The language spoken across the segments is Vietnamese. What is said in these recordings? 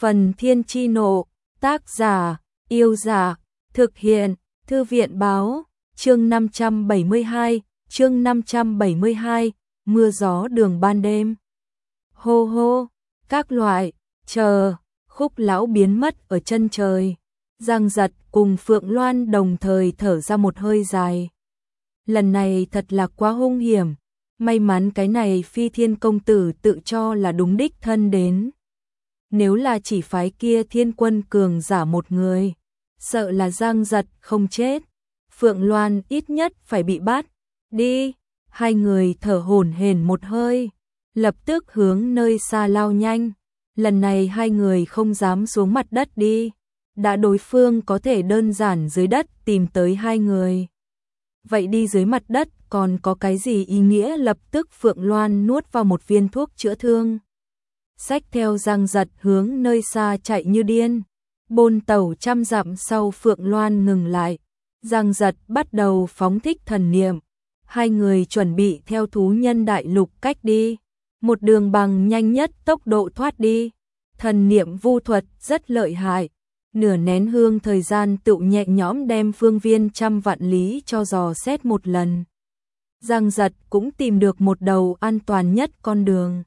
Phần Thiên Chi Nộ, tác giả, Yêu Giả, thực hiện, Thư viện Báo, chương 572, mưa gió đường ban đêm. Hô hô, các loại, chờ, Khúc Lão biến mất ở chân trời. Giang Giật cùng Phượng Loan đồng thời thở ra một hơi dài. Lần này thật là quá hung hiểm, may mắn cái này Phi Thiên công tử tự cho là đúng đích thân đến. Nếu là chỉ phái kia Thiên Quân cường giả một người, sợ là Giang Giật không chết, Phượng Loan ít nhất phải bị bắt. Đi, hai người thở hổn hển một hơi, lập tức hướng nơi xa lao nhanh. Lần này hai người không dám xuống mặt đất đi, đã đối phương có thể đơn giản dưới đất tìm tới hai người. Vậy đi dưới mặt đất còn có cái gì ý nghĩa? Lập tức Phượng Loan nuốt vào một viên thuốc chữa thương, xách theo Giang Giật hướng nơi xa chạy như điên. Bôn tẩu trăm dặm sau, Phượng Loan ngừng lại, Giang Giật bắt đầu phóng thích thần niệm. Hai người chuẩn bị theo thú nhân đại lục cách đi, một đường bằng nhanh nhất tốc độ thoát đi. Thần niệm vu thuật rất lợi hại, nửa nén hương thời gian tự nhẹ nhõm đem phương viên trăm vạn lý cho dò xét một lần. Giang Giật cũng tìm được một đầu an toàn nhất con đường.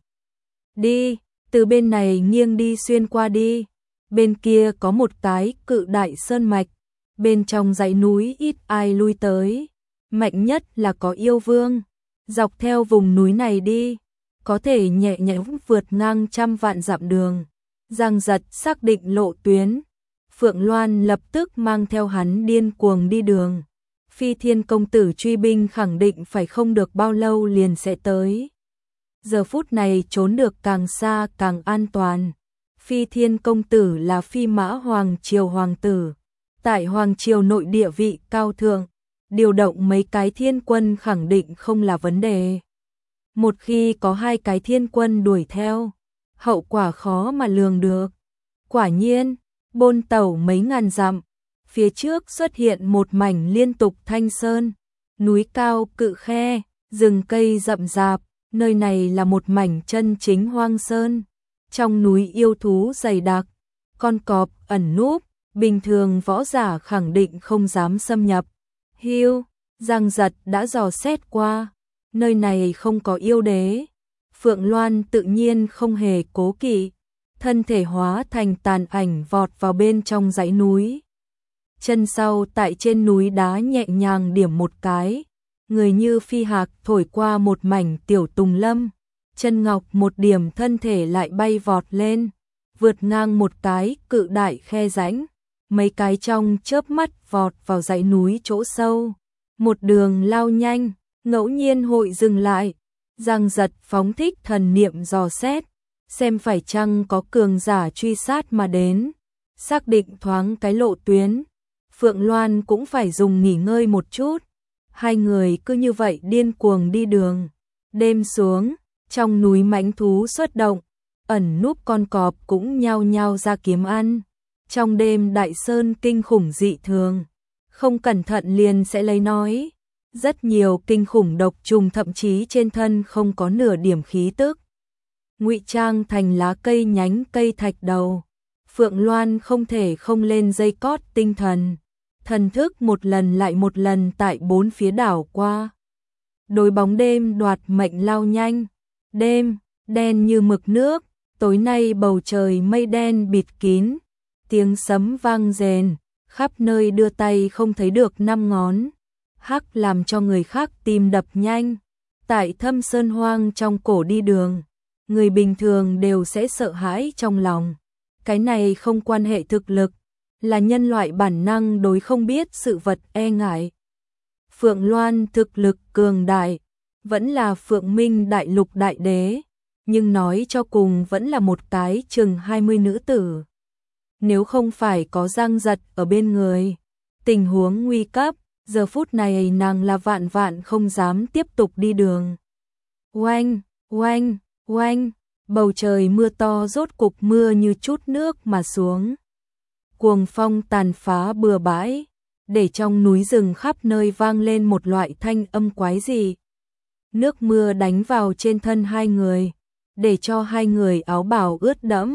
Đi, từ bên này nghiêng đi xuyên qua đi. Bên kia có một cái cự đại sơn mạch, bên trong dãy núi ít ai lui tới, mạnh nhất là có yêu vương. Dọc theo vùng núi này đi, có thể nhẹ nhõm vượt ngang trăm vạn dặm đường. Giang Giật xác định lộ tuyến, Phượng Loan lập tức mang theo hắn điên cuồng đi đường. Phi Thiên công tử truy binh khẳng định phải không được bao lâu liền sẽ tới. Giờ phút này trốn được càng xa càng an toàn. Phi Thiên công tử là Phi Mã Hoàng triều hoàng tử, tại hoàng triều nội địa vị cao thượng, điều động mấy cái thiên quân khẳng định không là vấn đề. Một khi có hai cái thiên quân đuổi theo, hậu quả khó mà lường được. Quả nhiên, bôn tẩu mấy ngàn dặm, phía trước xuất hiện một mảnh liên tục thanh sơn, núi cao cự khe, rừng cây rậm rạp, nơi này là một mảnh chân chính hoang sơn. Trong núi yêu thú dày đặc, con cọp ẩn núp, bình thường võ giả khẳng định không dám xâm nhập. Hiu, Giang Giật đã dò xét qua, nơi này không có yêu đế. Phượng Loan tự nhiên không hề cố kỵ, thân thể hóa thành tàn ảnh vọt vào bên trong dãy núi. Chân sau tại trên núi đá nhẹ nhàng điểm một cái, người như phi hạc thổi qua một mảnh tiểu tùng lâm. Chân ngọc một điểm, thân thể lại bay vọt lên, vượt ngang một cái cự đại khe rãnh, mấy cái trong chớp mắt vọt vào dãy núi chỗ sâu. Một đường lao nhanh, ngẫu nhiên hội dừng lại. Giang Giật phóng thích thần niệm dò xét, xem phải chăng có cường giả truy sát mà đến, xác định thoáng cái lộ tuyến. Phượng Loan cũng phải dùng nghỉ ngơi một chút. Hai người cứ như vậy điên cuồng đi đường. Đêm xuống, trong núi mãnh thú xuất động, ẩn núp con cọp cũng nhao nhao ra kiếm ăn. Trong đêm đại sơn kinh khủng dị thường, không cẩn thận liền sẽ lấy nói. Rất nhiều kinh khủng độc trùng, thậm chí trên thân không có nửa điểm khí tức, ngụy trang thành lá cây nhánh cây thạch đầu. Phượng Loan không thể không lên dây cót tinh thần, thần thức một lần lại một lần tại bốn phía đảo qua. Đối bóng đêm đoạt mệnh lao nhanh. Đêm đen như mực nước, tối nay bầu trời mây đen bịt kín, tiếng sấm vang rền, khắp nơi đưa tay không thấy được năm ngón. Hắc làm cho người khác tim đập nhanh. Tại thâm sơn hoang trong cổ đi đường, người bình thường đều sẽ sợ hãi trong lòng. Cái này không quan hệ thực lực, là nhân loại bản năng đối không biết sự vật e ngại. Phượng Loan thực lực cường đại, vẫn là Phượng Minh đại lục đại đế, nhưng nói cho cùng vẫn là một cái chừng 20 nữ tử. Nếu không phải có Giang Giật ở bên người, tình huống nguy cấp, giờ phút này nàng là vạn vạn không dám tiếp tục đi đường. Oanh, oanh, oanh, bầu trời mưa to rốt cục mưa như chút nước mà xuống. Cuồng phong tàn phá bừa bãi, để trong núi rừng khắp nơi vang lên một loại thanh âm quái dị. Nước mưa đánh vào trên thân hai người, để cho hai người áo bào ướt đẫm.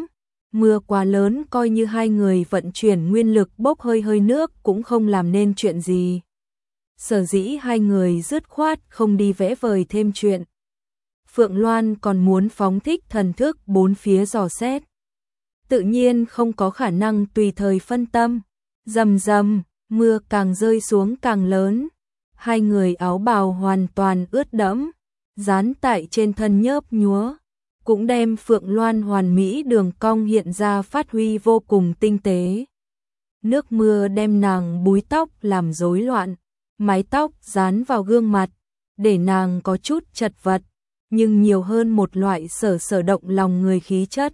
Mưa quá lớn coi như hai người vận chuyển nguyên lực bốc hơi hơi nước cũng không làm nên chuyện gì. Sở dĩ hai người dứt khoát không đi vẽ vời thêm chuyện. Phượng Loan còn muốn phóng thích thần thức bốn phía dò xét. Tự nhiên không có khả năng tùy thời phân tâm. Rầm rầm, mưa càng rơi xuống càng lớn. Hai người áo bào hoàn toàn ướt đẫm, dán tại trên thân nhớp nhúa, cũng đem Phượng Loan hoàn mỹ đường cong hiện ra phát huy vô cùng tinh tế. Nước mưa đem nàng búi tóc làm rối loạn, mái tóc dán vào gương mặt, để nàng có chút chật vật, nhưng nhiều hơn một loại sở động lòng người khí chất.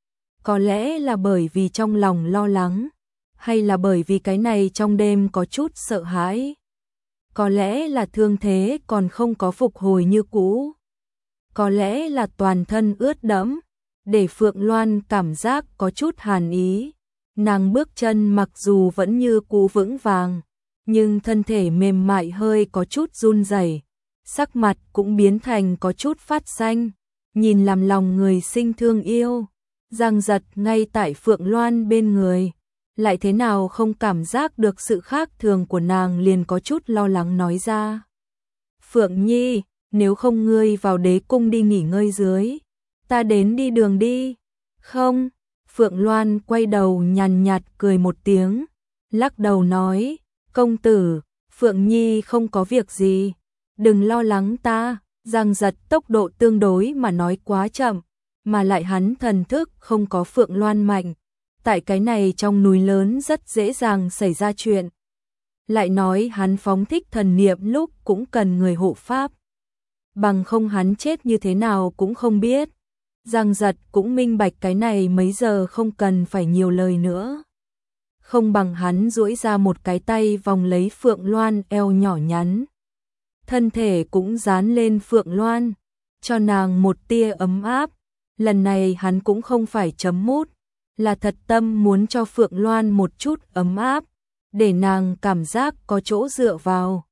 Có lẽ là bởi vì trong lòng lo lắng, hay là bởi vì cái này trong đêm có chút sợ hãi. Có lẽ là thương thế còn không có phục hồi như cũ. Có lẽ là toàn thân ướt đẫm, để Phượng Loan cảm giác có chút hàn ý. Nàng bước chân mặc dù vẫn như cũ vững vàng, nhưng thân thể mềm mại hơi có chút run rẩy, sắc mặt cũng biến thành có chút phát xanh, nhìn làm lòng người sinh thương yêu. Giang Giật ngay tại Phượng Loan bên người, lại thế nào không cảm giác được sự khác thường của nàng, liền có chút lo lắng nói ra. Phượng Nhi, nếu không ngươi vào đế cung đi nghỉ ngơi dưới, ta đến đi đường đi. Không, Phượng Loan quay đầu nhàn nhạt cười một tiếng, lắc đầu nói, công tử, Phượng Nhi không có việc gì, đừng lo lắng ta. Giang Giật tốc độ tương đối mà nói quá chậm, mà lại hắn thần thức không có Phượng Loan mạnh. Tại cái này trong núi lớn rất dễ dàng xảy ra chuyện. Lại nói hắn phóng thích thần niệm lúc cũng cần người hộ pháp. Bằng không hắn chết như thế nào cũng không biết. Giang Giật cũng minh bạch cái này mấy giờ không cần phải nhiều lời nữa. Không bằng hắn duỗi ra một cái tay vòng lấy Phượng Loan eo nhỏ nhắn. Thân thể cũng dán lên Phượng Loan, cho nàng một tia ấm áp. Lần này hắn cũng không phải chấm mút, là thật tâm muốn cho Phượng Loan một chút ấm áp, để nàng cảm giác có chỗ dựa vào.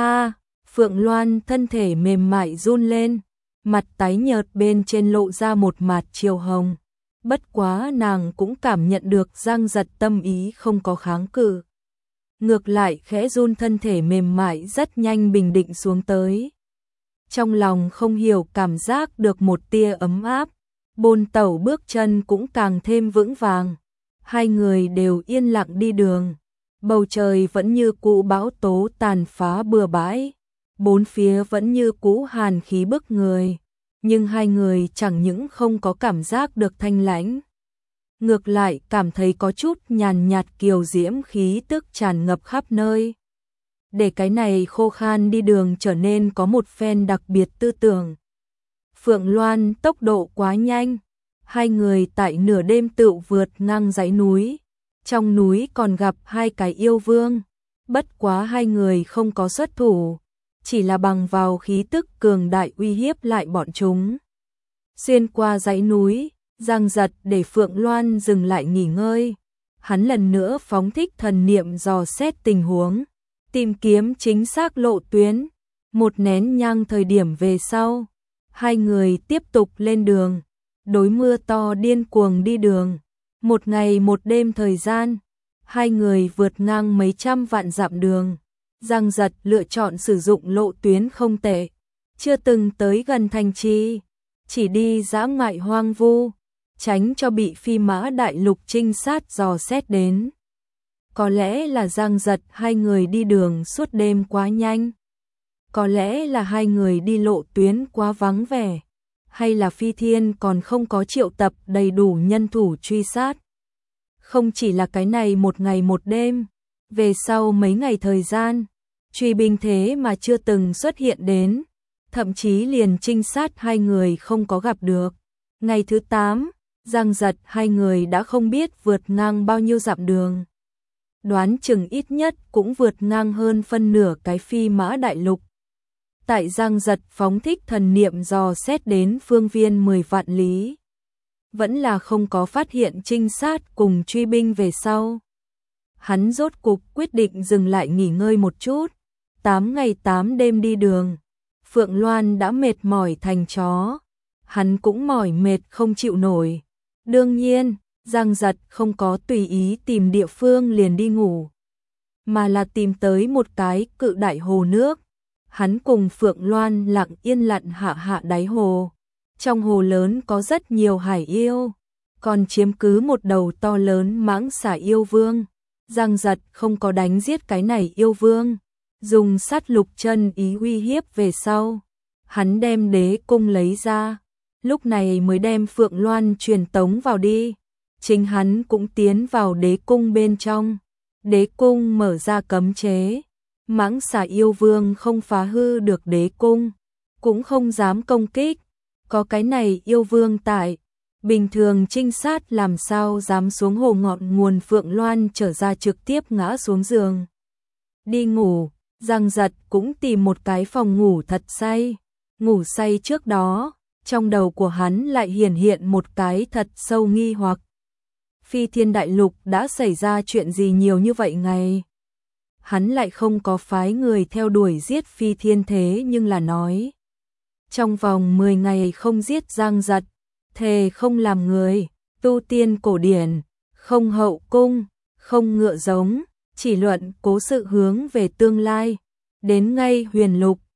Phượng Loan thân thể mềm mại run lên, mặt tái nhợt bên trên lộ ra một mạt chiều hồng. Bất quá nàng cũng cảm nhận được Giang Giật tâm ý không có kháng cự. Ngược lại khẽ run, thân thể mềm mại rất nhanh bình định xuống tới. Trong lòng không hiểu cảm giác được một tia ấm áp, bôn tẩu bước chân cũng càng thêm vững vàng. Hai người đều yên lặng đi đường. Bầu trời vẫn như cũ bão tố tàn phá bừa bãi, bốn phía vẫn như cũ hàn khí bức người, nhưng hai người chẳng những không có cảm giác được thanh lãnh, ngược lại cảm thấy có chút nhàn nhạt kiều diễm khí tức tràn ngập khắp nơi. Để cái này khô khan đi đường trở nên có một phen đặc biệt tư tưởng. Phượng Loan tốc độ quá nhanh, hai người tại nửa đêm tựu vượt ngang dãy núi. Trong núi còn gặp hai cái yêu vương, bất quá hai người không có xuất thủ, chỉ là bằng vào khí tức cường đại uy hiếp lại bọn chúng. Xuyên qua dãy núi, Giang Giật để Phượng Loan dừng lại nghỉ ngơi. Hắn lần nữa phóng thích thần niệm dò xét tình huống, tìm kiếm chính xác lộ tuyến. Một nén nhang thời điểm về sau, hai người tiếp tục lên đường, đối mưa to điên cuồng đi đường. Một ngày một đêm thời gian, hai người vượt ngang mấy trăm vạn dặm đường. Giang Giật lựa chọn sử dụng lộ tuyến không tệ, chưa từng tới gần thành trì, chỉ đi dã ngoại hoang vu, tránh cho bị phi mã đại lục trinh sát dò xét đến. Có lẽ là Giang Giật hai người đi đường suốt đêm quá nhanh, có lẽ là hai người đi lộ tuyến quá vắng vẻ, hay là Phi Thiên còn không có triệu tập đầy đủ nhân thủ truy sát. Không chỉ là cái này một ngày một đêm, về sau mấy ngày thời gian, truy binh thế mà chưa từng xuất hiện đến, thậm chí liền trinh sát hai người không có gặp được. Ngày thứ 8, Giang Giật hai người đã không biết vượt ngang bao nhiêu dặm đường. Đoán chừng ít nhất cũng vượt ngang hơn phân nửa cái phi mã đại lục. Tại Giang Giật phóng thích thần niệm dò xét đến phương viên 10 vạn lý, vẫn là không có phát hiện trinh sát cùng truy binh về sau. Hắn rốt cục quyết định dừng lại nghỉ ngơi một chút. 8 ngày 8 đêm đi đường, Phượng Loan đã mệt mỏi thành chó. Hắn cũng mỏi mệt không chịu nổi. Đương nhiên, Giang Giật không có tùy ý tìm địa phương liền đi ngủ, mà là tìm tới một cái cự đại hồ nước. Hắn cùng Phượng Loan lặng yên lặn hạ đáy hồ. Trong hồ lớn có rất nhiều hải yêu, còn chiếm cứ một đầu to lớn mãng xà yêu vương. Giang Giật không có đánh giết cái này yêu vương, dùng sát lục chân ý uy hiếp về sau. Hắn đem đế cung lấy ra, lúc này mới đem Phượng Loan truyền tống vào đi. Chính hắn cũng tiến vào đế cung bên trong. Đế cung mở ra cấm chế, mãng xà yêu vương không phá hư được đế cung, cũng không dám công kích. Có cái này yêu vương tại, bình thường trinh sát làm sao dám xuống hồ ngọn nguồn. Phượng Loan trở ra trực tiếp ngã xuống giường đi ngủ. Giang Giật cũng tìm một cái phòng ngủ thật say. Ngủ say trước đó, trong đầu của hắn lại hiển hiện một cái thật sâu nghi hoặc. Phi Thiên Đại Lục đã xảy ra chuyện gì nhiều như vậy ngày? Hắn lại không có phái người theo đuổi giết Phi Thiên, thế nhưng là nói trong vòng 10 ngày không giết Giang Giật, thề không làm người. Tu tiên cổ điển, không hậu cung, không ngựa giống, chỉ luận cố sự hướng về tương lai. Đến ngay Huyền Lục,